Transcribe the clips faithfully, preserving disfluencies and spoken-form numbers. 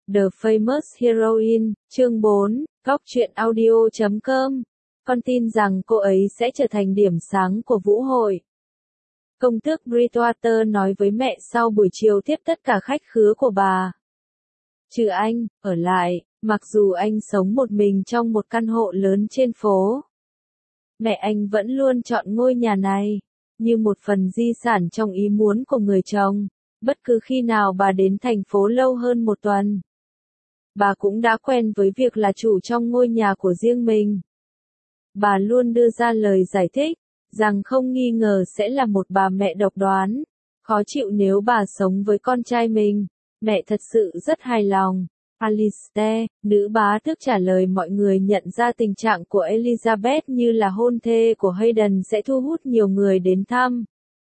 The Famous Heroine, chương bốn, góc truyện audio chấm com. Con tin rằng cô ấy sẽ trở thành điểm sáng của vũ hội. Công tước Bridgewater nói với mẹ sau buổi chiều tiếp tất cả khách khứa của bà. Trừ anh, ở lại, mặc dù anh sống một mình trong một căn hộ lớn trên phố. Mẹ anh vẫn luôn chọn ngôi nhà này, như một phần di sản trong ý muốn của người chồng, bất cứ khi nào bà đến thành phố lâu hơn một tuần. Bà cũng đã quen với việc là chủ trong ngôi nhà của riêng mình. Bà luôn đưa ra lời giải thích, rằng không nghi ngờ sẽ là một bà mẹ độc đoán, khó chịu nếu bà sống với con trai mình. Mẹ thật sự rất hài lòng. Alistair, nữ bá tước trả lời mọi người nhận ra tình trạng của Elizabeth như là hôn thê của Hayden sẽ thu hút nhiều người đến thăm.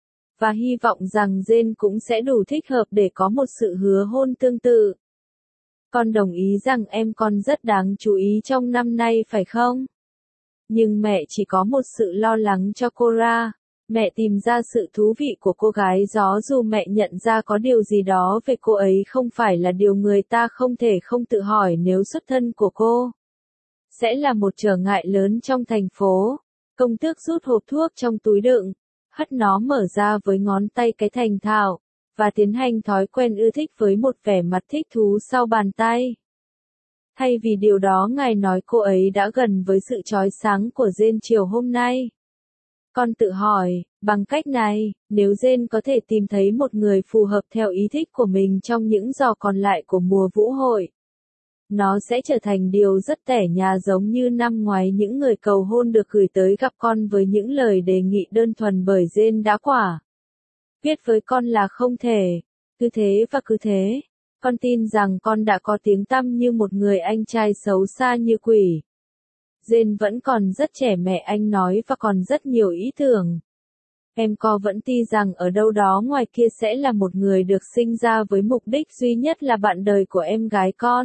Và hy vọng rằng Jane cũng sẽ đủ thích hợp để có một sự hứa hôn tương tự. Con đồng ý rằng em con rất đáng chú ý trong năm nay phải không? Nhưng mẹ chỉ có một sự lo lắng cho Cora. Mẹ tìm ra sự thú vị của cô gái gió dù mẹ nhận ra có điều gì đó về cô ấy không phải là điều người ta không thể không tự hỏi nếu xuất thân của cô sẽ là một trở ngại lớn trong thành phố. Công tước rút hộp thuốc trong túi đựng, hất nó mở ra với ngón tay cái thành thạo, và tiến hành thói quen ưa thích với một vẻ mặt thích thú sau bàn tay. Thay vì điều đó ngài nói cô ấy đã gần với sự chói sáng của Jane chiều hôm nay. Con tự hỏi, bằng cách này, nếu Jane có thể tìm thấy một người phù hợp theo ý thích của mình trong những giò còn lại của mùa vũ hội, nó sẽ trở thành điều rất tẻ nhà giống như năm ngoái những người cầu hôn được gửi tới gặp con với những lời đề nghị đơn thuần bởi Jane đã quả. Viết với con là không thể. Cứ thế và cứ thế. Con tin rằng con đã có tiếng tăm như một người anh trai xấu xa như quỷ. Jane vẫn còn rất trẻ mẹ anh nói và còn rất nhiều ý tưởng. Em co vẫn tin rằng ở đâu đó ngoài kia sẽ là một người được sinh ra với mục đích duy nhất là bạn đời của em gái con.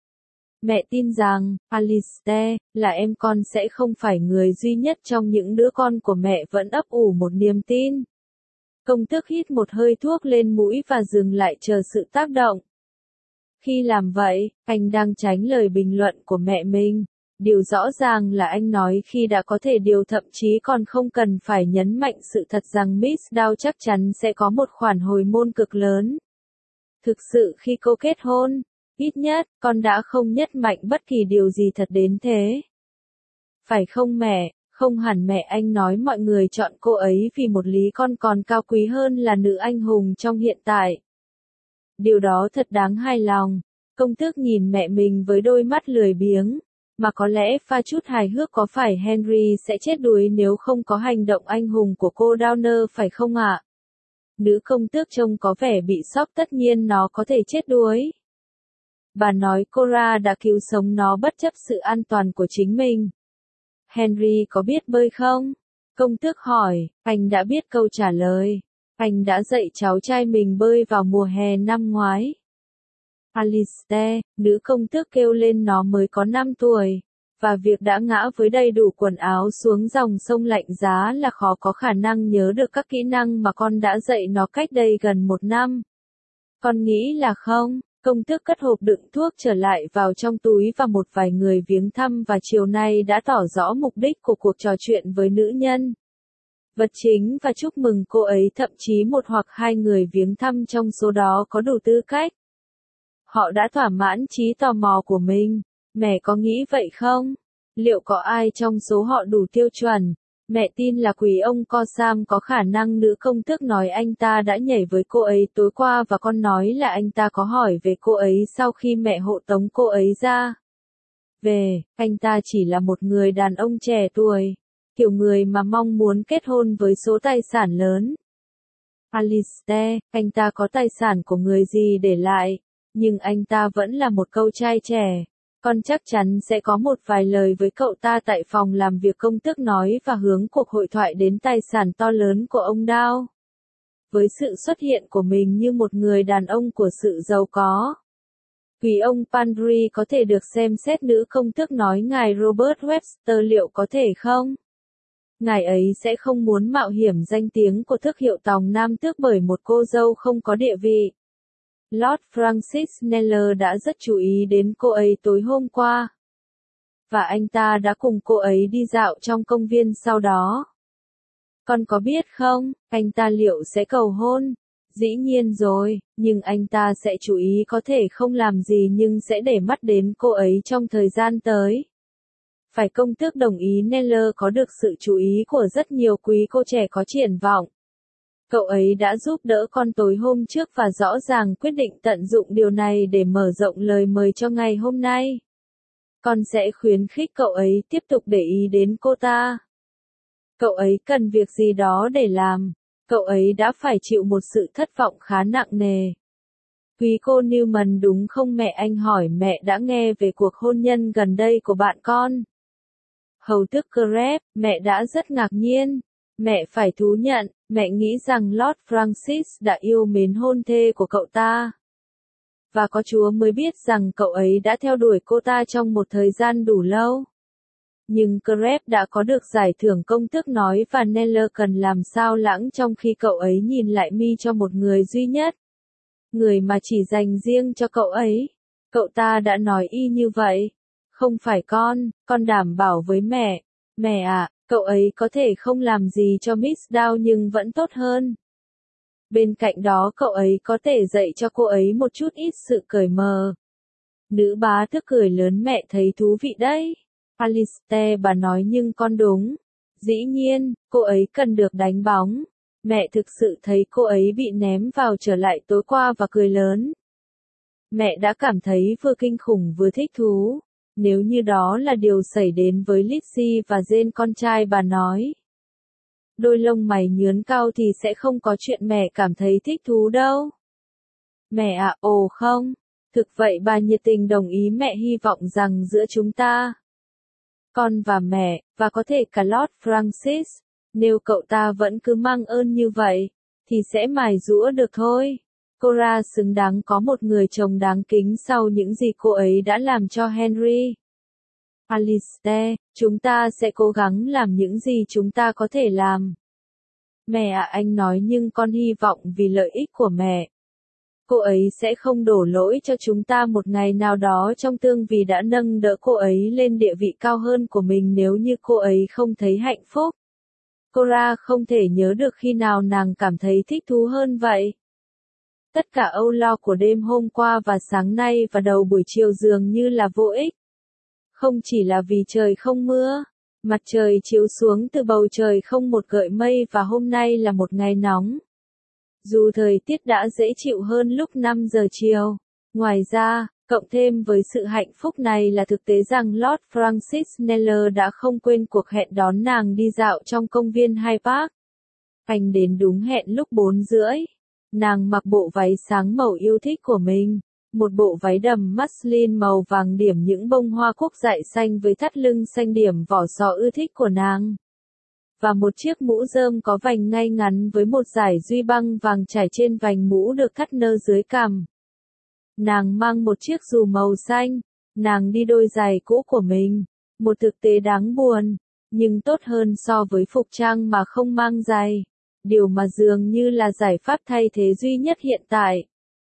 Mẹ tin rằng, Alistair, là em con sẽ không phải người duy nhất trong những đứa con của mẹ vẫn ấp ủ một niềm tin. Công tước hít một hơi thuốc lên mũi và dừng lại chờ sự tác động. Khi làm vậy, anh đang tránh lời bình luận của mẹ mình. Điều rõ ràng là anh nói khi đã có thể điều thậm chí còn không cần phải nhấn mạnh sự thật rằng Miss Dow chắc chắn sẽ có một khoản hồi môn cực lớn. Thực sự khi cô kết hôn, ít nhất, con đã không nhất mạnh bất kỳ điều gì thật đến thế. Phải không mẹ? Không hẳn mẹ anh nói mọi người chọn cô ấy vì một lý con còn cao quý hơn là nữ anh hùng trong hiện tại. Điều đó thật đáng hài lòng. Công tước nhìn mẹ mình với đôi mắt lười biếng. Mà có lẽ pha chút hài hước có phải Henry sẽ chết đuối nếu không có hành động anh hùng của cô Downer phải không ạ? Nữ công tước trông có vẻ bị sốc tất nhiên nó có thể chết đuối. Bà nói Cora đã cứu sống nó bất chấp sự an toàn của chính mình. Henry có biết bơi không? Công tước hỏi, anh đã biết câu trả lời. Anh đã dạy cháu trai mình bơi vào mùa hè năm ngoái. Alistair, nữ công tước kêu lên nó mới có năm tuổi, và việc đã ngã với đầy đủ quần áo xuống dòng sông lạnh giá là khó có khả năng nhớ được các kỹ năng mà con đã dạy nó cách đây gần một năm. Con nghĩ là không? Công tước cất hộp đựng thuốc trở lại vào trong túi và một vài người viếng thăm và chiều nay đã tỏ rõ mục đích của cuộc trò chuyện với nữ nhân vật chính và chúc mừng cô ấy, thậm chí một hoặc hai người viếng thăm trong số đó có đủ tư cách. Họ đã thỏa mãn trí tò mò của mình. Mẹ có nghĩ vậy không? Liệu có ai trong số họ đủ tiêu chuẩn? Mẹ tin là quý ông Cossam có khả năng. Nữ công tước nói anh ta đã nhảy với cô ấy tối qua và con nói là anh ta có hỏi về cô ấy sau khi mẹ hộ tống cô ấy ra. Về, anh ta chỉ là một người đàn ông trẻ tuổi, kiểu người mà mong muốn kết hôn với số tài sản lớn. Alistair, anh ta có tài sản của người gì để lại, nhưng anh ta vẫn là một cậu trai trẻ. Con chắc chắn sẽ có một vài lời với cậu ta tại phòng làm việc, công tước nói và hướng cuộc hội thoại đến tài sản to lớn của ông Dow. Với sự xuất hiện của mình như một người đàn ông của sự giàu có, quý ông Pandry có thể được xem xét. Nữ công tước nói ngài Robert Webster liệu có thể không? Ngài ấy sẽ không muốn mạo hiểm danh tiếng của thương hiệu tòng nam tước bởi một cô dâu không có địa vị. Lord Francis Kneller đã rất chú ý đến cô ấy tối hôm qua. Và anh ta đã cùng cô ấy đi dạo trong công viên sau đó. Con có biết không, anh ta liệu sẽ cầu hôn? Dĩ nhiên rồi, nhưng anh ta sẽ chú ý có thể không làm gì nhưng sẽ để mắt đến cô ấy trong thời gian tới. Phải công tước đồng ý Kneller có được sự chú ý của rất nhiều quý cô trẻ có triển vọng. Cậu ấy đã giúp đỡ con tối hôm trước và rõ ràng quyết định tận dụng điều này để mở rộng lời mời cho ngày hôm nay. Con sẽ khuyến khích cậu ấy tiếp tục để ý đến cô ta. Cậu ấy cần việc gì đó để làm. Cậu ấy đã phải chịu một sự thất vọng khá nặng nề. Quý cô Newman đúng không mẹ? Anh hỏi mẹ đã nghe về cuộc hôn nhân gần đây của bạn con. Hầu tước Crab, mẹ đã rất ngạc nhiên. Mẹ phải thú nhận, mẹ nghĩ rằng Lord Francis đã yêu mến hôn thê của cậu ta. Và có Chúa mới biết rằng cậu ấy đã theo đuổi cô ta trong một thời gian đủ lâu. Nhưng Crab đã có được giải thưởng công tước nói và Kneller cần làm sao lãng trong khi cậu ấy nhìn lại mi cho một người duy nhất. Người mà chỉ dành riêng cho cậu ấy. Cậu ta đã nói y như vậy. Không phải con, con đảm bảo với mẹ. Mẹ ạ, cậu ấy có thể không làm gì cho Miss Down nhưng vẫn tốt hơn. Bên cạnh đó cậu ấy có thể dạy cho cô ấy một chút ít sự cởi mở. Nữ bá tước cười lớn mẹ thấy thú vị đấy. Alistair bà nói nhưng con đúng. Dĩ nhiên, cô ấy cần được đánh bóng. Mẹ thực sự thấy cô ấy bị ném vào trở lại tối qua và cười lớn. Mẹ đã cảm thấy vừa kinh khủng vừa thích thú. Nếu như đó là điều xảy đến với Lizzie và Jane con trai bà nói. Đôi lông mày nhướn cao thì sẽ không có chuyện mẹ cảm thấy thích thú đâu. Mẹ ạ, à, ồ không. Thực vậy bà nhiệt tình đồng ý mẹ hy vọng rằng giữa chúng ta. Con và mẹ, và có thể cả Lord Francis, nếu cậu ta vẫn cứ mang ơn như vậy, thì sẽ mài giũa được thôi. Cora xứng đáng có một người chồng đáng kính sau những gì cô ấy đã làm cho Henry. Alistair, chúng ta sẽ cố gắng làm những gì chúng ta có thể làm. Mẹ ạ, anh nói nhưng con hy vọng vì lợi ích của mẹ. Cô ấy sẽ không đổ lỗi cho chúng ta một ngày nào đó trong tương vì đã nâng đỡ cô ấy lên địa vị cao hơn của mình nếu như cô ấy không thấy hạnh phúc. Cora không thể nhớ được khi nào nàng cảm thấy thích thú hơn vậy. Tất cả âu lo của đêm hôm qua và sáng nay và đầu buổi chiều dường như là vô ích. Không chỉ là vì trời không mưa, mặt trời chiếu xuống từ bầu trời không một gợi mây và hôm nay là một ngày nóng. Dù thời tiết đã dễ chịu hơn lúc năm giờ chiều. Ngoài ra, cộng thêm với sự hạnh phúc này là thực tế rằng Lord Francis Kneller đã không quên cuộc hẹn đón nàng đi dạo trong công viên Hyde Park. Anh đến đúng hẹn lúc bốn rưỡi. Nàng mặc bộ váy sáng màu yêu thích của mình. Một bộ váy đầm muslin màu vàng điểm những bông hoa cúc dại xanh với thắt lưng xanh điểm vỏ sò ưa thích của nàng. Và một chiếc mũ rơm có vành ngay ngắn với một dải duy băng vàng trải trên vành mũ được thắt nơ dưới cằm. Nàng mang một chiếc dù màu xanh. Nàng đi đôi giày cũ của mình. Một thực tế đáng buồn, nhưng tốt hơn so với phục trang mà không mang giày. Điều mà dường như là giải pháp thay thế duy nhất hiện tại.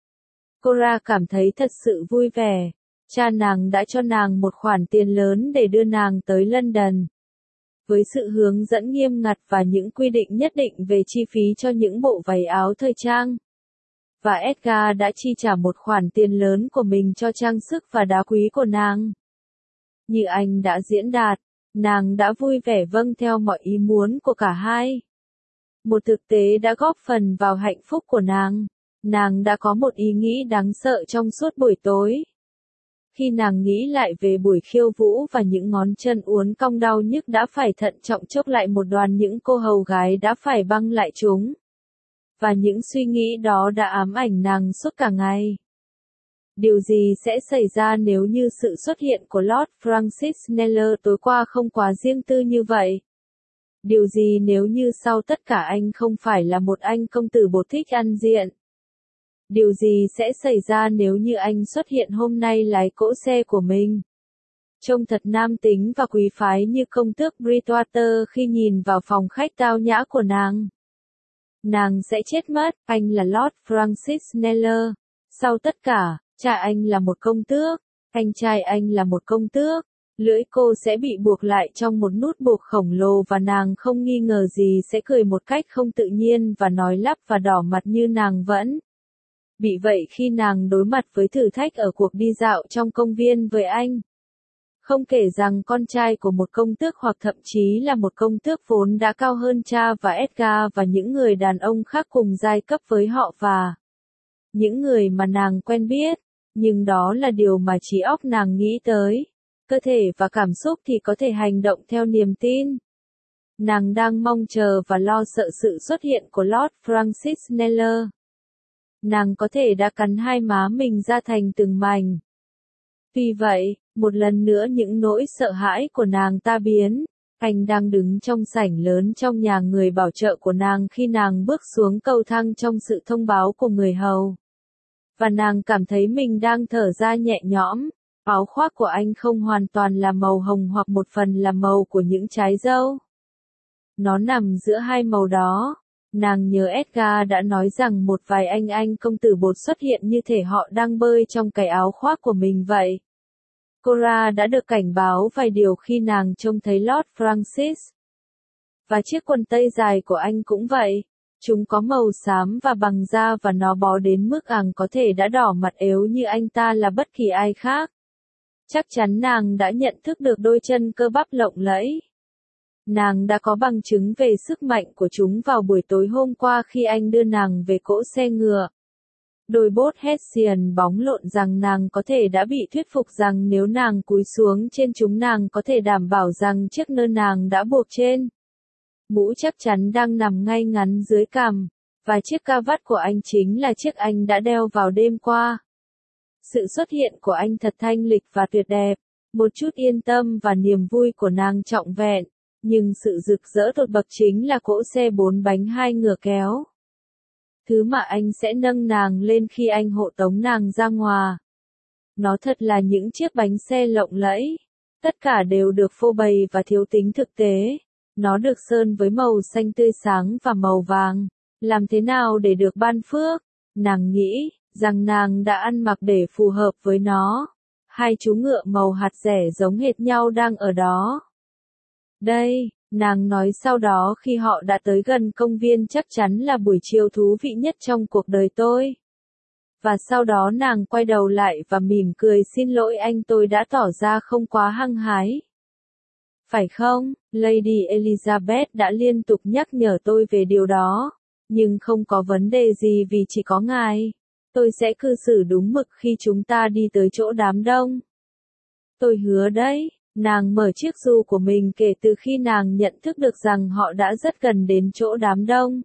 Cora cảm thấy thật sự vui vẻ. Cha nàng đã cho nàng một khoản tiền lớn để đưa nàng tới London. Với sự hướng dẫn nghiêm ngặt và những quy định nhất định về chi phí cho những bộ váy áo thời trang. Và Edgar đã chi trả một khoản tiền lớn của mình cho trang sức và đá quý của nàng. Như anh đã diễn đạt, nàng đã vui vẻ vâng theo mọi ý muốn của cả hai. Một thực tế đã góp phần vào hạnh phúc của nàng. Nàng đã có một ý nghĩ đáng sợ trong suốt buổi tối. Khi nàng nghĩ lại về buổi khiêu vũ và những ngón chân uốn cong đau nhức đã phải thận trọng chốc lại một đoàn những cô hầu gái đã phải băng lại chúng. Và những suy nghĩ đó đã ám ảnh nàng suốt cả ngày. Điều gì sẽ xảy ra nếu như sự xuất hiện của Lord Francis Kneller tối qua không quá riêng tư như vậy? Điều gì nếu như sau tất cả anh không phải là một anh công tử bột thích ăn diện? Điều gì sẽ xảy ra nếu như anh xuất hiện hôm nay lái cỗ xe của mình? Trông thật nam tính và quý phái như công tước Bridgewater khi nhìn vào phòng khách tao nhã của nàng. Nàng sẽ chết mất, anh là Lord Francis Kneller. Sau tất cả, cha anh là một công tước, anh trai anh là một công tước. Lưỡi cô sẽ bị buộc lại trong một nút buộc khổng lồ và nàng không nghi ngờ gì sẽ cười một cách không tự nhiên và nói lắp và đỏ mặt như nàng vẫn bị vậy khi nàng đối mặt với thử thách ở cuộc đi dạo trong công viên với anh. Không kể rằng con trai của một công tước hoặc thậm chí là một công tước vốn đã cao hơn cha và Edgar và những người đàn ông khác cùng giai cấp với họ và những người mà nàng quen biết, nhưng đó là điều mà trí óc nàng nghĩ tới. Cơ thể và cảm xúc thì có thể hành động theo niềm tin. Nàng đang mong chờ và lo sợ sự xuất hiện của Lord Francis Kneller. Nàng có thể đã cắn hai má mình ra thành từng mảnh. Vì vậy, một lần nữa những nỗi sợ hãi của nàng ta biến. Anh đang đứng trong sảnh lớn trong nhà người bảo trợ của nàng khi nàng bước xuống cầu thang trong sự thông báo của người hầu. Và nàng cảm thấy mình đang thở ra nhẹ nhõm. Áo khoác của anh không hoàn toàn là màu hồng hoặc một phần là màu của những trái dâu. Nó nằm giữa hai màu đó. Nàng nhớ Edgar đã nói rằng một vài anh anh công tử bột xuất hiện như thể họ đang bơi trong cái áo khoác của mình vậy. Cora đã được cảnh báo vài điều khi nàng trông thấy Lord Francis. Và chiếc quần tây dài của anh cũng vậy. Chúng có màu xám và bằng da và nó bó đến mức àng có thể đã đỏ mặt ếu như anh ta là bất kỳ ai khác. Chắc chắn nàng đã nhận thức được đôi chân cơ bắp lộng lẫy. Nàng đã có bằng chứng về sức mạnh của chúng vào buổi tối hôm qua khi anh đưa nàng về cỗ xe ngựa. Đôi bốt Hessian bóng lộn rằng nàng có thể đã bị thuyết phục rằng nếu nàng cúi xuống trên chúng nàng có thể đảm bảo rằng chiếc nơ nàng đã buộc trên mũ chắc chắn đang nằm ngay ngắn dưới cằm, và chiếc ca vắt của anh chính là chiếc anh đã đeo vào đêm qua. Sự xuất hiện của anh thật thanh lịch và tuyệt đẹp, một chút yên tâm và niềm vui của nàng trọn vẹn, nhưng sự rực rỡ tột bậc chính là cỗ xe bốn bánh hai ngựa kéo. Thứ mà anh sẽ nâng nàng lên khi anh hộ tống nàng ra ngoài. Nó thật là những chiếc bánh xe lộng lẫy. Tất cả đều được phô bày và thiếu tính thực tế. Nó được sơn với màu xanh tươi sáng và màu vàng. Làm thế nào để được ban phước? Nàng nghĩ rằng nàng đã ăn mặc để phù hợp với nó. Hai chú ngựa màu hạt rẻ giống hệt nhau đang ở đó. Đây, nàng nói sau đó khi họ đã tới gần công viên chắc chắn là buổi chiều thú vị nhất trong cuộc đời tôi. Và sau đó nàng quay đầu lại và mỉm cười xin lỗi anh tôi đã tỏ ra không quá hăng hái. Phải không, Lady Elizabeth đã liên tục nhắc nhở tôi về điều đó. Nhưng không có vấn đề gì vì chỉ có ngài. Tôi sẽ cư xử đúng mực khi chúng ta đi tới chỗ đám đông. Tôi hứa đấy. Nàng mở chiếc dù của mình kể từ khi nàng nhận thức được rằng họ đã rất gần đến chỗ đám đông.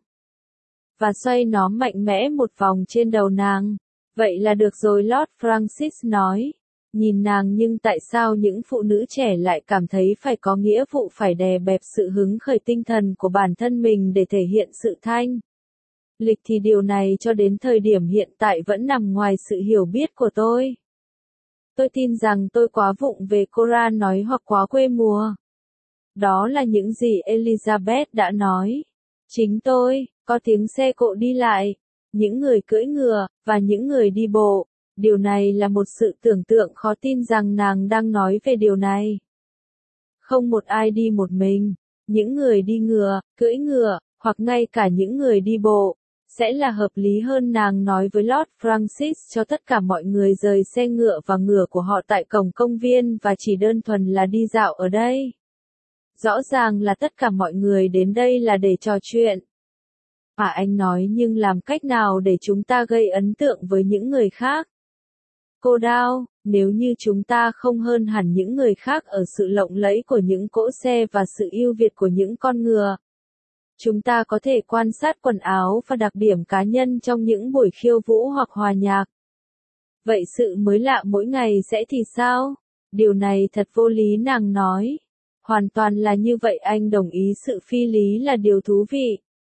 Và xoay nó mạnh mẽ một vòng trên đầu nàng. Vậy là được rồi, Lord Francis nói. Nhìn nàng, nhưng tại sao những phụ nữ trẻ lại cảm thấy phải có nghĩa vụ phải đè bẹp sự hứng khởi tinh thần của bản thân mình để thể hiện sự thanh lịch thì điều này cho đến thời điểm hiện tại vẫn nằm ngoài sự hiểu biết của tôi. Tôi tin rằng tôi quá vụng về, Cora nói, hoặc quá quê mùa. Đó là những gì Elizabeth đã nói. Chính tôi, có tiếng xe cộ đi lại, những người cưỡi ngựa, và những người đi bộ. Điều này là một sự tưởng tượng khó tin rằng nàng đang nói về điều này. Không một ai đi một mình. Những người đi ngựa, cưỡi ngựa, hoặc ngay cả những người đi bộ. Sẽ là hợp lý hơn, nàng nói với Lord Francis, cho tất cả mọi người rời xe ngựa và ngựa của họ tại cổng công viên và chỉ đơn thuần là đi dạo ở đây. Rõ ràng là tất cả mọi người đến đây là để trò chuyện. À, anh nói, nhưng làm cách nào để chúng ta gây ấn tượng với những người khác? Cô Đao, nếu như chúng ta không hơn hẳn những người khác ở sự lộng lẫy của những cỗ xe và sự ưu việt của những con ngựa. Chúng ta có thể quan sát quần áo và đặc điểm cá nhân trong những buổi khiêu vũ hoặc hòa nhạc. Vậy sự mới lạ mỗi ngày sẽ thì sao? Điều này thật vô lý, nàng nói. Hoàn toàn là như vậy, anh đồng ý, sự phi lý là điều thú vị.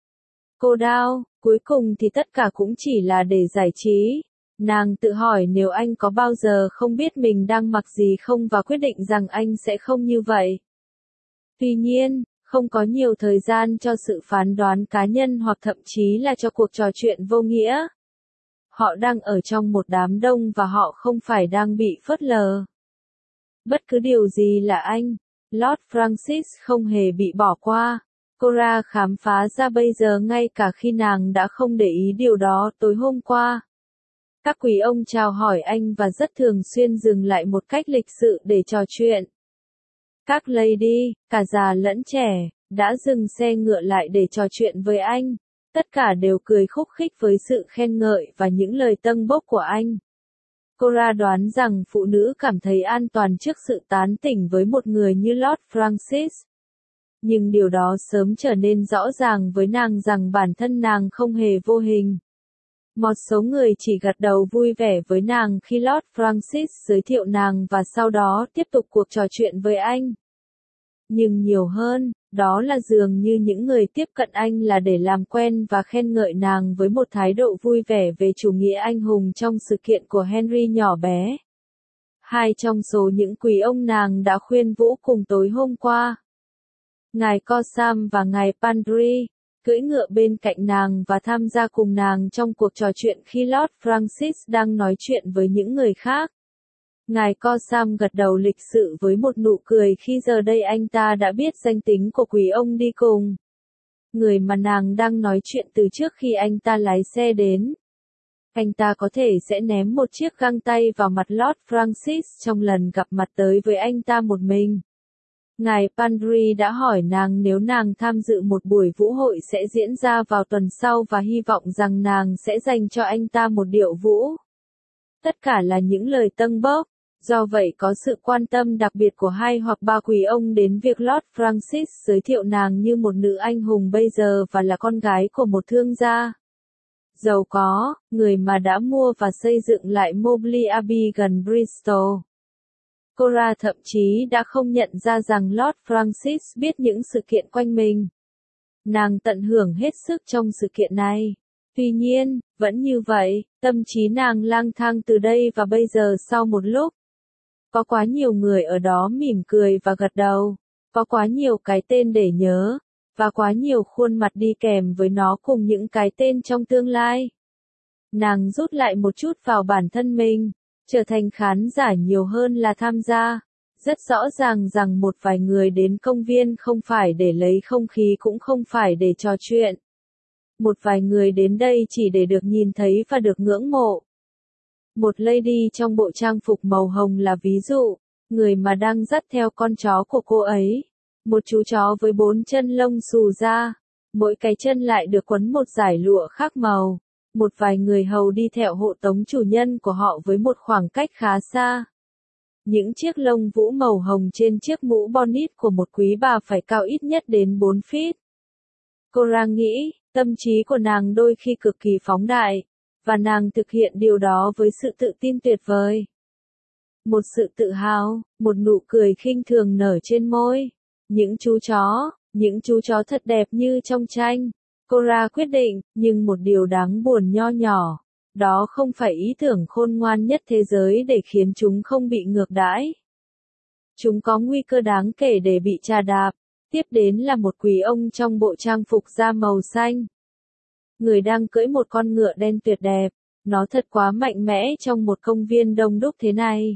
Cô Đao, cuối cùng thì tất cả cũng chỉ là để giải trí. Nàng tự hỏi nếu anh có bao giờ không biết mình đang mặc gì không và quyết định rằng anh sẽ không như vậy. Tuy nhiên, không có nhiều thời gian cho sự phán đoán cá nhân hoặc thậm chí là cho cuộc trò chuyện vô nghĩa. Họ đang ở trong một đám đông và họ không phải đang bị phớt lờ. Bất cứ điều gì là anh, Lord Francis không hề bị bỏ qua. Cora khám phá ra bây giờ ngay cả khi nàng đã không để ý điều đó tối hôm qua. Các quý ông chào hỏi anh và rất thường xuyên dừng lại một cách lịch sự để trò chuyện. Các lady, cả già lẫn trẻ, đã dừng xe ngựa lại để trò chuyện với anh. Tất cả đều cười khúc khích với sự khen ngợi và những lời tâng bốc của anh. Cora đoán rằng phụ nữ cảm thấy an toàn trước sự tán tỉnh với một người như Lord Francis. Nhưng điều đó sớm trở nên rõ ràng với nàng rằng bản thân nàng không hề vô hình. Một số người chỉ gật đầu vui vẻ với nàng khi Lord Francis giới thiệu nàng và sau đó tiếp tục cuộc trò chuyện với anh. Nhưng nhiều hơn, đó là dường như những người tiếp cận anh là để làm quen và khen ngợi nàng với một thái độ vui vẻ về chủ nghĩa anh hùng trong sự kiện của Henry nhỏ bé. Hai trong số những quý ông nàng đã khuyên vũ cùng tối hôm qua. Ngài Cosham và ngài Pandry, cưỡi ngựa bên cạnh nàng và tham gia cùng nàng trong cuộc trò chuyện khi Lord Francis đang nói chuyện với những người khác. Ngài Cosham gật đầu lịch sự với một nụ cười khi giờ đây anh ta đã biết danh tính của quý ông đi cùng. Người mà nàng đang nói chuyện từ trước khi anh ta lái xe đến. Anh ta có thể sẽ ném một chiếc găng tay vào mặt Lord Francis trong lần gặp mặt tới với anh ta một mình. Ngài Pandry đã hỏi nàng nếu nàng tham dự một buổi vũ hội sẽ diễn ra vào tuần sau và hy vọng rằng nàng sẽ dành cho anh ta một điệu vũ. Tất cả là những lời tâng bốc, do vậy có sự quan tâm đặc biệt của hai hoặc ba quý ông đến việc Lord Francis giới thiệu nàng như một nữ anh hùng bây giờ và là con gái của một thương gia giàu có, người mà đã mua và xây dựng lại Mobley Abbey gần Bristol. Cora thậm chí đã không nhận ra rằng Lord Francis biết những sự kiện quanh mình. Nàng tận hưởng hết sức trong sự kiện này. Tuy nhiên, vẫn như vậy, tâm trí nàng lang thang từ đây và bây giờ sau một lúc. Có quá nhiều người ở đó mỉm cười và gật đầu. Có quá nhiều cái tên để nhớ. Và quá nhiều khuôn mặt đi kèm với nó cùng những cái tên trong tương lai. Nàng rút lại một chút vào bản thân mình. Trở thành khán giả nhiều hơn là tham gia. Rất rõ ràng rằng một vài người đến công viên không phải để lấy không khí cũng không phải để trò chuyện. Một vài người đến đây chỉ để được nhìn thấy và được ngưỡng mộ. Một lady trong bộ trang phục màu hồng là ví dụ, người mà đang dắt theo con chó của cô ấy. Một chú chó với bốn chân lông xù ra, mỗi cái chân lại được quấn một dải lụa khác màu. Một vài người hầu đi theo hộ tống chủ nhân của họ với một khoảng cách khá xa. Những chiếc lông vũ màu hồng trên chiếc mũ bonnet của một quý bà phải cao ít nhất đến bốn feet. Cora nghĩ, tâm trí của nàng đôi khi cực kỳ phóng đại, và nàng thực hiện điều đó với sự tự tin tuyệt vời. Một sự tự hào, một nụ cười khinh thường nở trên môi. Những chú chó, những chú chó thật đẹp như trong tranh. Cora quyết định, nhưng một điều đáng buồn nho nhỏ, đó không phải ý tưởng khôn ngoan nhất thế giới để khiến chúng không bị ngược đãi. Chúng có nguy cơ đáng kể để bị trà đạp. Tiếp đến là một quý ông trong bộ trang phục da màu xanh. Người đang cưỡi một con ngựa đen tuyệt đẹp. Nó thật quá mạnh mẽ trong một công viên đông đúc thế này.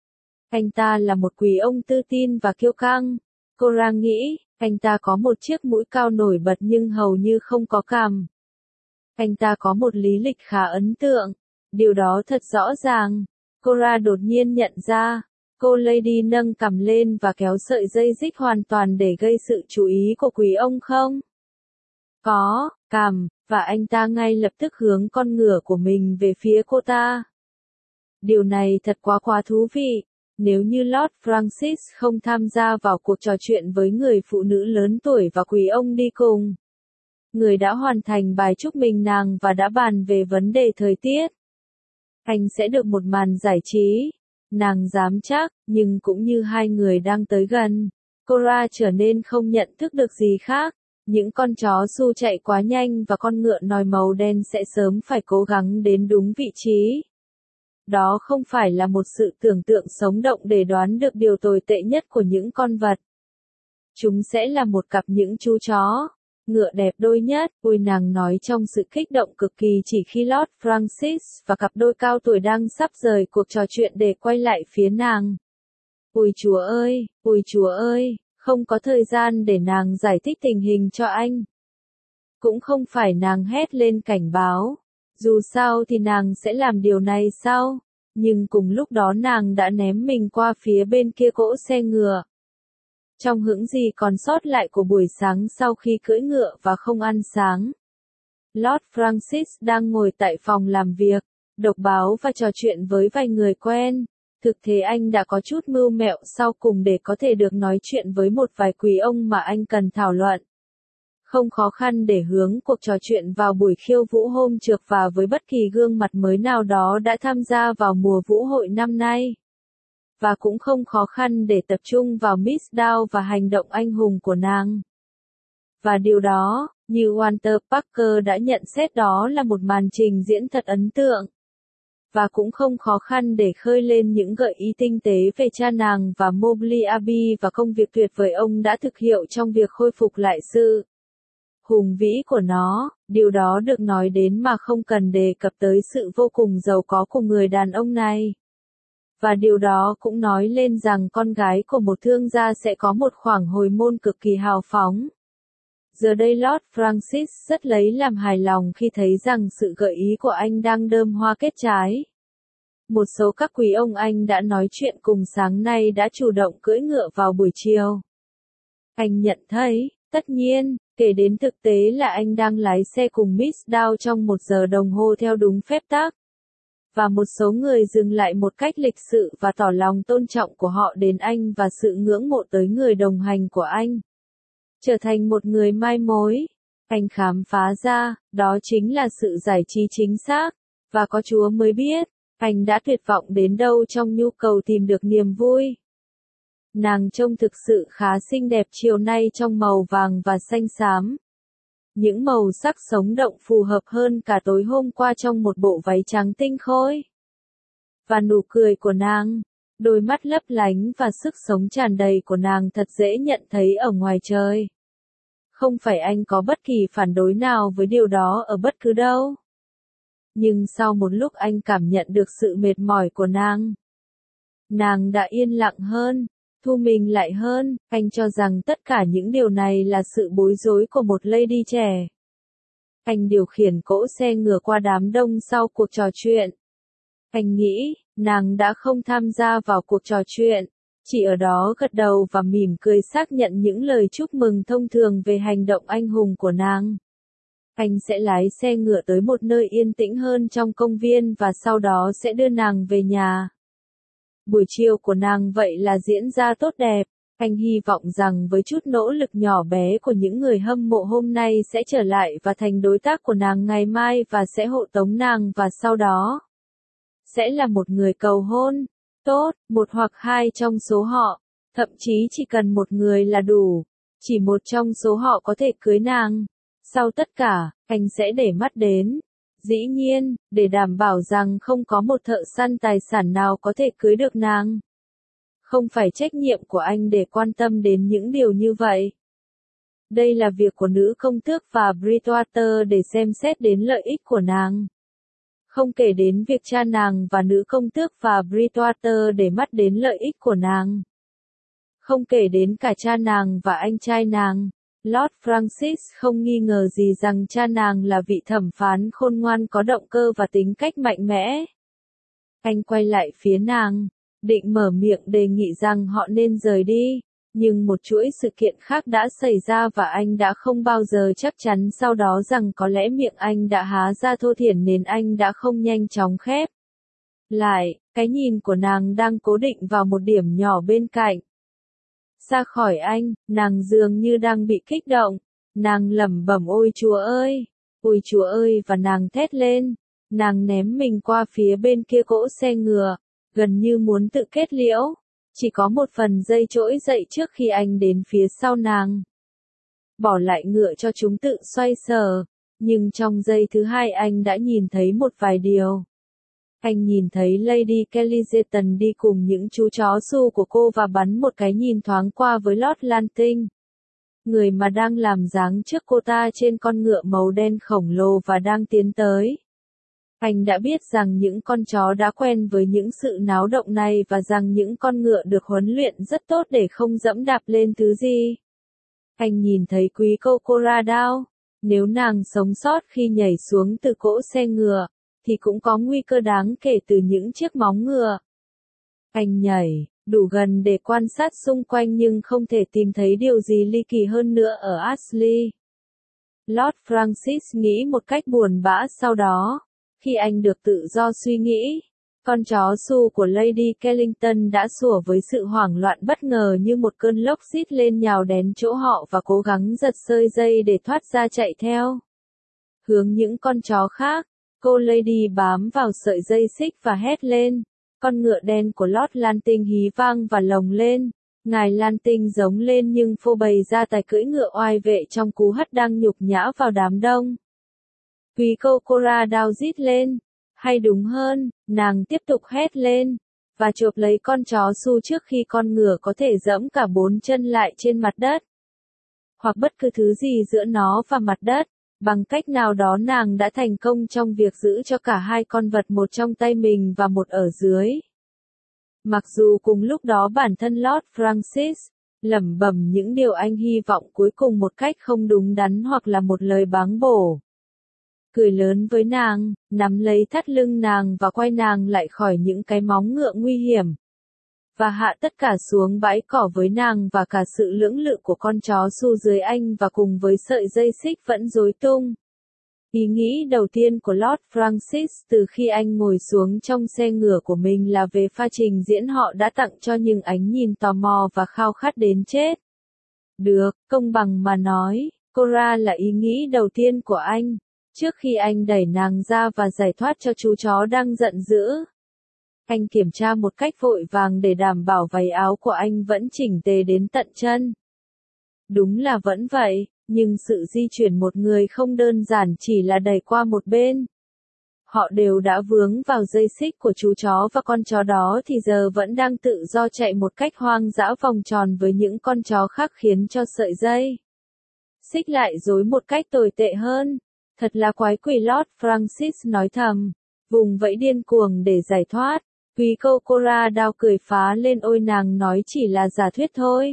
Anh ta là một quý ông tự tin và kiêu căng. Cora nghĩ, anh ta có một chiếc mũi cao nổi bật nhưng hầu như không có cằm. Anh ta có một lý lịch khá ấn tượng. Điều đó thật rõ ràng. Cora đột nhiên nhận ra. Cô lady nâng cằm lên và kéo sợi dây xích hoàn toàn để gây sự chú ý của quý ông không? Có, cằm, và anh ta ngay lập tức hướng con ngựa của mình về phía cô ta. Điều này thật quá quá thú vị. Nếu như Lord Francis không tham gia vào cuộc trò chuyện với người phụ nữ lớn tuổi và quý ông đi cùng. Người đã hoàn thành bài chúc mừng nàng và đã bàn về vấn đề thời tiết. Anh sẽ được một màn giải trí. Nàng dám chắc, nhưng cũng như hai người đang tới gần. Cora trở nên không nhận thức được gì khác. Những con chó su chạy quá nhanh và con ngựa nòi màu đen sẽ sớm phải cố gắng đến đúng vị trí. Đó không phải là một sự tưởng tượng sống động để đoán được điều tồi tệ nhất của những con vật. Chúng sẽ là một cặp những chú chó. ngựa đẹp đôi nhất, ôi nàng nói trong sự kích động cực kỳ chỉ khi Lord Francis và cặp đôi cao tuổi đang sắp rời cuộc trò chuyện để quay lại phía nàng. Ôi Chúa ơi, ôi Chúa ơi, không có thời gian để nàng giải thích tình hình cho anh. Cũng không phải nàng hét lên cảnh báo. Dù sao thì nàng sẽ làm điều này sau. Nhưng cùng lúc đó nàng đã ném mình qua phía bên kia cỗ xe ngựa. Trong hững gì còn sót lại của buổi sáng sau khi cưỡi ngựa và không ăn sáng. Lord Francis đang ngồi tại phòng làm việc, đọc báo và trò chuyện với vài người quen. Thực thế anh đã có chút mưu mẹo sau cùng để có thể được nói chuyện với một vài quý ông mà anh cần thảo luận. Không khó khăn để hướng cuộc trò chuyện vào buổi khiêu vũ hôm trước và với bất kỳ gương mặt mới nào đó đã tham gia vào mùa vũ hội năm nay. Và cũng không khó khăn để tập trung vào Miss Down và hành động anh hùng của nàng. Và điều đó, như Walter Parker đã nhận xét, đó là một màn trình diễn thật ấn tượng. Và cũng không khó khăn để khơi lên những gợi ý tinh tế về cha nàng và Mobley Abbey và công việc tuyệt vời ông đã thực hiện trong việc khôi phục lại sự hùng vĩ của nó. Điều đó được nói đến mà không cần đề cập tới sự vô cùng giàu có của người đàn ông này. Và điều đó cũng nói lên rằng con gái của một thương gia sẽ có một khoảng hồi môn cực kỳ hào phóng. Giờ đây Lord Francis rất lấy làm hài lòng khi thấy rằng sự gợi ý của anh đang đơm hoa kết trái. Một số các quý ông anh đã nói chuyện cùng sáng nay đã chủ động cưỡi ngựa vào buổi chiều. Anh nhận thấy, tất nhiên, kể đến thực tế là anh đang lái xe cùng Miss Down trong một giờ đồng hồ theo đúng phép tắc. Và một số người dừng lại một cách lịch sự và tỏ lòng tôn trọng của họ đến anh và sự ngưỡng mộ tới người đồng hành của anh. Trở thành một người mai mối, anh khám phá ra, đó chính là sự giải trí chính xác, và có Chúa mới biết, anh đã tuyệt vọng đến đâu trong nhu cầu tìm được niềm vui. Nàng trông thực sự khá xinh đẹp chiều nay trong màu vàng và xanh xám. Những màu sắc sống động phù hợp hơn cả tối hôm qua trong một bộ váy trắng tinh khôi. Và nụ cười của nàng, đôi mắt lấp lánh và sức sống tràn đầy của nàng thật dễ nhận thấy ở ngoài trời. Không phải anh có bất kỳ phản đối nào với điều đó ở bất cứ đâu. Nhưng sau một lúc anh cảm nhận được sự mệt mỏi của nàng. Nàng đã yên lặng hơn, thu mình lại hơn, anh cho rằng tất cả những điều này là sự bối rối của một lady trẻ. Anh điều khiển cỗ xe ngựa qua đám đông sau cuộc trò chuyện. Anh nghĩ, nàng đã không tham gia vào cuộc trò chuyện, chỉ ở đó gật đầu và mỉm cười xác nhận những lời chúc mừng thông thường về hành động anh hùng của nàng. Anh sẽ lái xe ngựa tới một nơi yên tĩnh hơn trong công viên và sau đó sẽ đưa nàng về nhà. Buổi chiều của nàng vậy là diễn ra tốt đẹp. Anh hy vọng rằng với chút nỗ lực nhỏ bé của những người hâm mộ hôm nay sẽ trở lại và thành đối tác của nàng ngày mai và sẽ hộ tống nàng và sau đó sẽ là một người cầu hôn. Tốt, một hoặc hai trong số họ, thậm chí chỉ cần một người là đủ. Chỉ một trong số họ có thể cưới nàng. Sau tất cả, anh sẽ để mắt đến. Dĩ nhiên, để đảm bảo rằng không có một thợ săn tài sản nào có thể cưới được nàng. Không phải trách nhiệm của anh để quan tâm đến những điều như vậy. Đây là việc của nữ công tước và Bridgewater để xem xét đến lợi ích của nàng. Không kể đến việc cha nàng và nữ công tước và Bridgewater để mắt đến lợi ích của nàng. Không kể đến cả cha nàng và anh trai nàng. Lord Francis không nghi ngờ gì rằng cha nàng là vị thẩm phán khôn ngoan có động cơ và tính cách mạnh mẽ. Anh quay lại phía nàng, định mở miệng đề nghị rằng họ nên rời đi, nhưng một chuỗi sự kiện khác đã xảy ra và anh đã không bao giờ chắc chắn sau đó rằng có lẽ miệng anh đã há ra thô thiển nên anh đã không nhanh chóng khép lại. Cái nhìn của nàng đang cố định vào một điểm nhỏ bên cạnh. Ra khỏi anh, nàng dường như đang bị kích động. Nàng lẩm bẩm ôi Chúa ơi, ôi Chúa ơi và nàng thét lên. Nàng ném mình qua phía bên kia cỗ xe ngựa, gần như muốn tự kết liễu. Chỉ có một phần dây trỗi dậy trước khi anh đến phía sau nàng. Bỏ lại ngựa cho chúng tự xoay sở. Nhưng trong giây thứ hai anh đã nhìn thấy một vài điều. Anh nhìn thấy Lady Kellyton đi cùng những chú chó su của cô và bắn một cái nhìn thoáng qua với Lord Lanting. người mà đang làm dáng trước cô ta trên con ngựa màu đen khổng lồ và đang tiến tới. Anh đã biết rằng những con chó đã quen với những sự náo động này và rằng những con ngựa được huấn luyện rất tốt để không dẫm đạp lên thứ gì. Anh nhìn thấy quý cô Cora Dao. Nếu nàng sống sót khi nhảy xuống từ cỗ xe ngựa, thì cũng có nguy cơ đáng kể từ những chiếc móng ngựa. Anh nhảy đủ gần để quan sát xung quanh nhưng không thể tìm thấy điều gì ly kỳ hơn nữa ở Ashley. Lord Francis nghĩ một cách buồn bã sau đó. Khi anh được tự do suy nghĩ, con chó Su của Lady Kellington đã sủa với sự hoảng loạn bất ngờ như một cơn lốc rít lên nhào đến chỗ họ và cố gắng giật sợi dây để thoát ra chạy theo. Hướng những con chó khác, cô Lady bám vào sợi dây xích và hét lên. Con ngựa đen của Lord Lanting hí vang và lồng lên. Ngài Lanting giống lên nhưng phô bày ra tài cưỡi ngựa oai vệ trong cú hất đang nhục nhã vào đám đông. Quý cô Cora Dao rít lên, hay đúng hơn, nàng tiếp tục hét lên, và chộp lấy con chó Su trước khi con ngựa có thể giẫm cả bốn chân lại trên mặt đất. Hoặc bất cứ thứ gì giữa nó và mặt đất, bằng cách nào đó nàng đã thành công trong việc giữ cho cả hai con vật một trong tay mình và một ở dưới. Mặc dù cùng lúc đó bản thân Lord Francis lẩm bẩm những điều anh hy vọng cuối cùng một cách không đúng đắn hoặc là một lời báng bổ. Cười lớn với nàng, nắm lấy thắt lưng nàng và quay nàng lại khỏi những cái móng ngựa nguy hiểm. Và hạ tất cả xuống bãi cỏ với nàng và cả sự lưỡng lự của con chó Su dưới anh và cùng với sợi dây xích vẫn rối tung. Ý nghĩ đầu tiên của Lord Francis từ khi anh ngồi xuống trong xe ngựa của mình là về pha trình diễn họ đã tặng cho những ánh nhìn tò mò và khao khát đến chết. Được, công bằng mà nói, Cora là ý nghĩ đầu tiên của anh. Trước khi anh đẩy nàng ra và giải thoát cho chú chó đang giận dữ. Anh kiểm tra một cách vội vàng để đảm bảo váy áo của anh vẫn chỉnh tề đến tận chân. Đúng là vẫn vậy, nhưng sự di chuyển một người không đơn giản chỉ là đẩy qua một bên. Họ đều đã vướng vào dây xích của chú chó và con chó đó thì giờ vẫn đang tự do chạy một cách hoang dã vòng tròn với những con chó khác khiến cho sợi dây xích lại rối một cách tồi tệ hơn. Thật là quái quỷ, Lord Francis nói thầm, vùng vẫy điên cuồng để giải thoát. Quý cô Cora Dao cười phá lên, ôi nàng nói chỉ là giả thuyết thôi.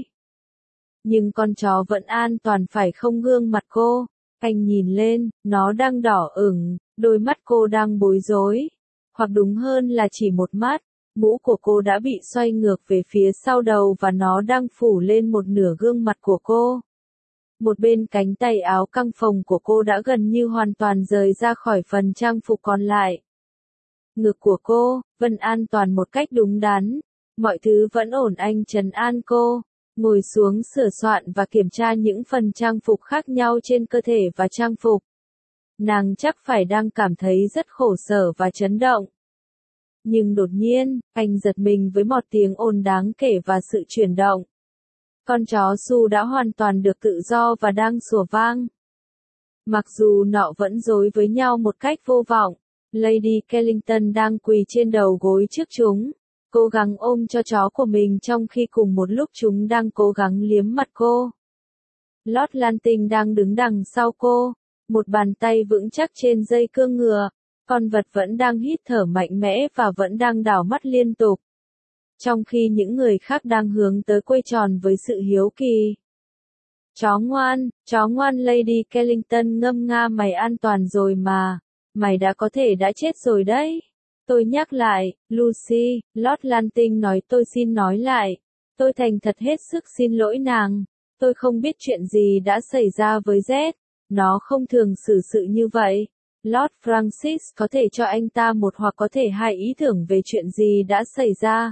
Nhưng con chó vẫn an toàn phải không? Gương mặt cô, anh nhìn lên, nó đang đỏ ửng, đôi mắt cô đang bối rối. Hoặc đúng hơn là chỉ một mắt, mũ của cô đã bị xoay ngược về phía sau đầu và nó đang phủ lên một nửa gương mặt của cô. Một bên cánh tay áo căng phồng của cô đã gần như hoàn toàn rời ra khỏi phần trang phục còn lại. Ngực của cô, vẫn an toàn một cách đúng đắn. Mọi thứ vẫn ổn, anh trấn an cô. Ngồi xuống sửa soạn và kiểm tra những phần trang phục khác nhau trên cơ thể và trang phục. Nàng chắc phải đang cảm thấy rất khổ sở và chấn động. Nhưng đột nhiên, anh giật mình với một tiếng ồn đáng kể và sự chuyển động. Con chó Su đã hoàn toàn được tự do và đang sủa vang. Mặc dù nó vẫn rối với nhau một cách vô vọng, Lady Kellington đang quỳ trên đầu gối trước chúng, cố gắng ôm cho chó của mình trong khi cùng một lúc chúng đang cố gắng liếm mặt cô. Lord Lanting đang đứng đằng sau cô, một bàn tay vững chắc trên dây cương ngựa, con vật vẫn đang hít thở mạnh mẽ và vẫn đang đảo mắt liên tục. Trong khi những người khác đang hướng tới quay tròn với sự hiếu kỳ. Chó ngoan, chó ngoan, Lady Kellington ngâm nga, mày an toàn rồi mà, mày đã có thể đã chết rồi đấy. Tôi nhắc lại, Lucy, Lord Lanting nói, tôi xin nói lại, tôi thành thật hết sức xin lỗi nàng, tôi không biết chuyện gì đã xảy ra với Z, nó không thường xử sự như vậy. Lord Francis có thể cho anh ta một hoặc có thể hai ý tưởng về chuyện gì đã xảy ra.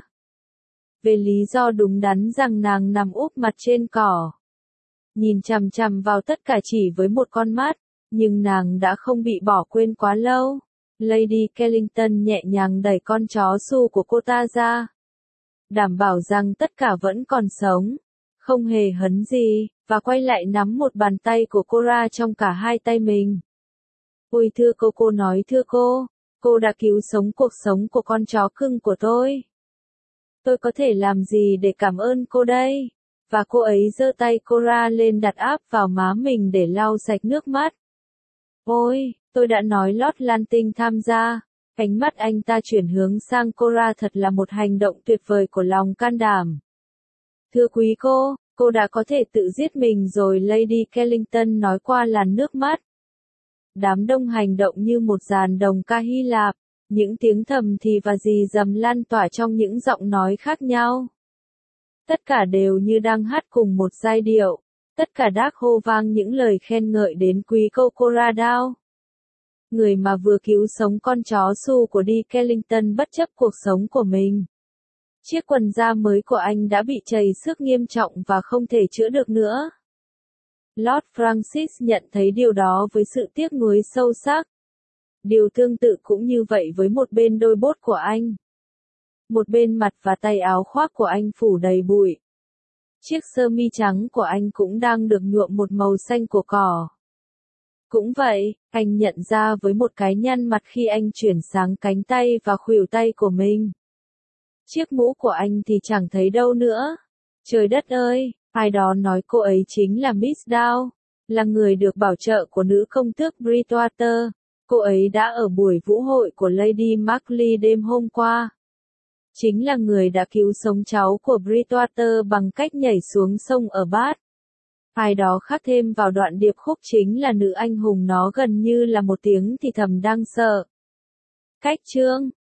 Về lý do đúng đắn rằng nàng nằm úp mặt trên cỏ, nhìn chằm chằm vào tất cả chỉ với một con mắt, nhưng nàng đã không bị bỏ quên quá lâu. Lady Kellington nhẹ nhàng đẩy con chó Su của cô ta ra, đảm bảo rằng tất cả vẫn còn sống, không hề hấn gì, và quay lại nắm một bàn tay của Cora trong cả hai tay mình. Ôi thưa cô, cô nói thưa cô, cô đã cứu sống cuộc sống của con chó cưng của tôi. Tôi có thể làm gì để cảm ơn cô đây? và cô ấy giơ tay Cora lên đặt áp vào má mình để lau sạch nước mắt. Ôi, tôi đã nói Lord Lanting tham gia. Ánh mắt anh ta chuyển hướng sang Cora, thật là một hành động tuyệt vời của lòng can đảm. Thưa quý cô, cô đã có thể tự giết mình rồi, Lady Kellington nói qua làn nước mắt. Đám đông hành động như một dàn đồng ca Hy Lạp, những tiếng thầm thì và rì rầm lan tỏa trong những giọng nói khác nhau. Tất cả đều như đang hát cùng một giai điệu, tất cả đác hô vang những lời khen ngợi đến quý cô Cora Dow. Người mà vừa cứu sống con chó Su của Duke Ellington bất chấp cuộc sống của mình. Chiếc quần da mới của anh đã bị trầy xước nghiêm trọng và không thể chữa được nữa. Lord Francis nhận thấy điều đó với sự tiếc nuối sâu sắc. Điều tương tự cũng như vậy với một bên đôi bốt của anh. Một bên mặt và tay áo khoác của anh phủ đầy bụi. Chiếc sơ mi trắng của anh cũng đang được nhuộm một màu xanh của cỏ. Cũng vậy, anh nhận ra với một cái nhăn mặt khi anh chuyển sáng cánh tay và khuỷu tay của mình. Chiếc mũ của anh thì chẳng thấy đâu nữa. Trời đất ơi, ai đó nói cô ấy chính là Miss Dow, là người được bảo trợ của nữ công tước Bridgewater. Cô ấy đã ở buổi vũ hội của Lady Markley đêm hôm qua. Chính là người đã cứu sống cháu của Bridgewater bằng cách nhảy xuống sông ở Bath. Ai đó khắc thêm vào đoạn điệp khúc chính là nữ anh hùng, nó gần như là một tiếng thì thầm đang sợ. Cách chương